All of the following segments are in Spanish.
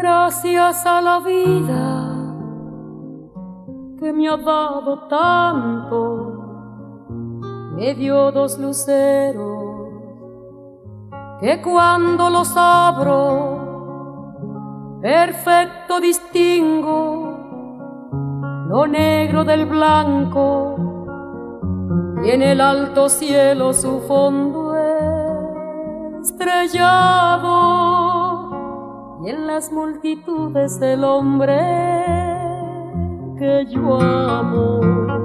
Gracias a la vida que me ha dado tanto, me dio dos luceros que cuando los abro perfecto distingo lo negro del blanco y en el alto cielo su fondo estrellado y en las multitudes el hombre que yo amo.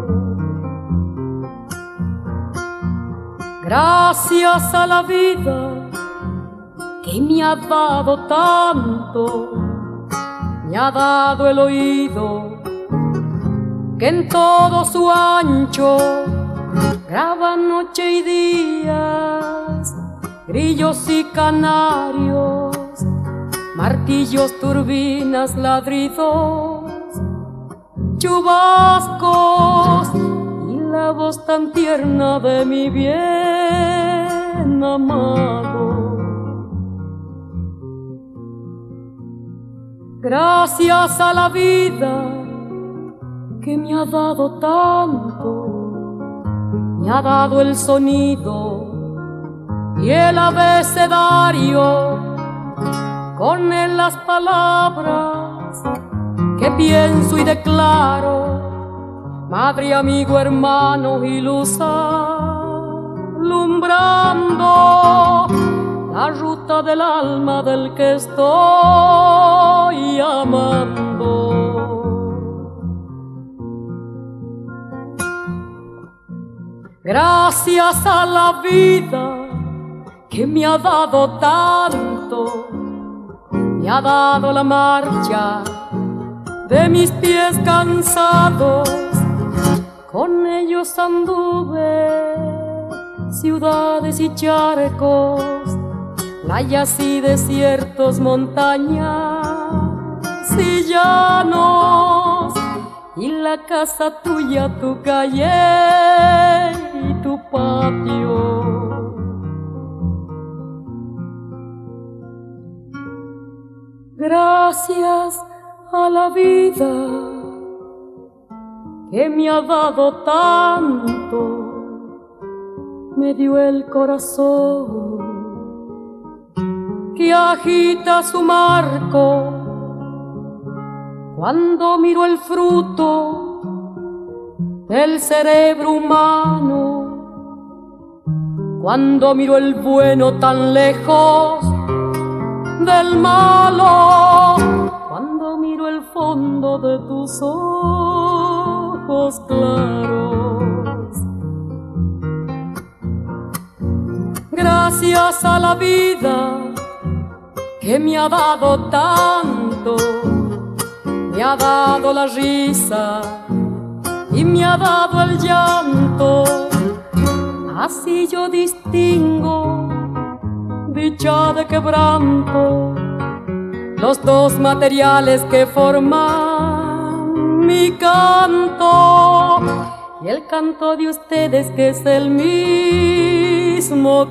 Gracias a la vida que me ha dado tanto, me ha dado el oído que en todo su ancho graba noche y días, grillos y canarios, martillos, turbinas, ladridos, chubascos y la voz tan tierna de mi bien amado. Gracias a la vida que me ha dado tanto, me ha dado el sonido y el abecedario, con él las palabras que pienso y declaro, madre, amigo, hermano y luz alumbrando la ruta del alma del que estoy amando. Gracias a la vida que me ha dado tanto, me ha dado la marcha de mis pies cansados, con ellos anduve ciudades y charcos, playas y desiertos, montañas y llanos, y la casa tuya, tu calle y tu patio. Gracias a la vida que me ha dado tanto, me dio el corazón que agita su marco cuando miro el fruto del cerebro humano, cuando miro el bueno tan lejos del malo, cuando miro el fondo de tus ojos claros. Gracias a la vida que me ha dado tanto, me ha dado la risa y me ha dado el llanto, así yo distingo dicha de quebranto, los dos materiales que forman mi canto, y el canto de ustedes que es el mismo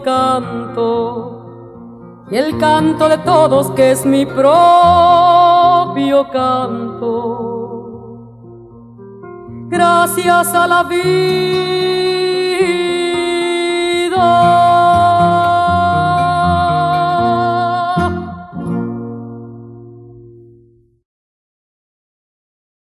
canto, y el canto de todos que es mi propio canto. Gracias a la vida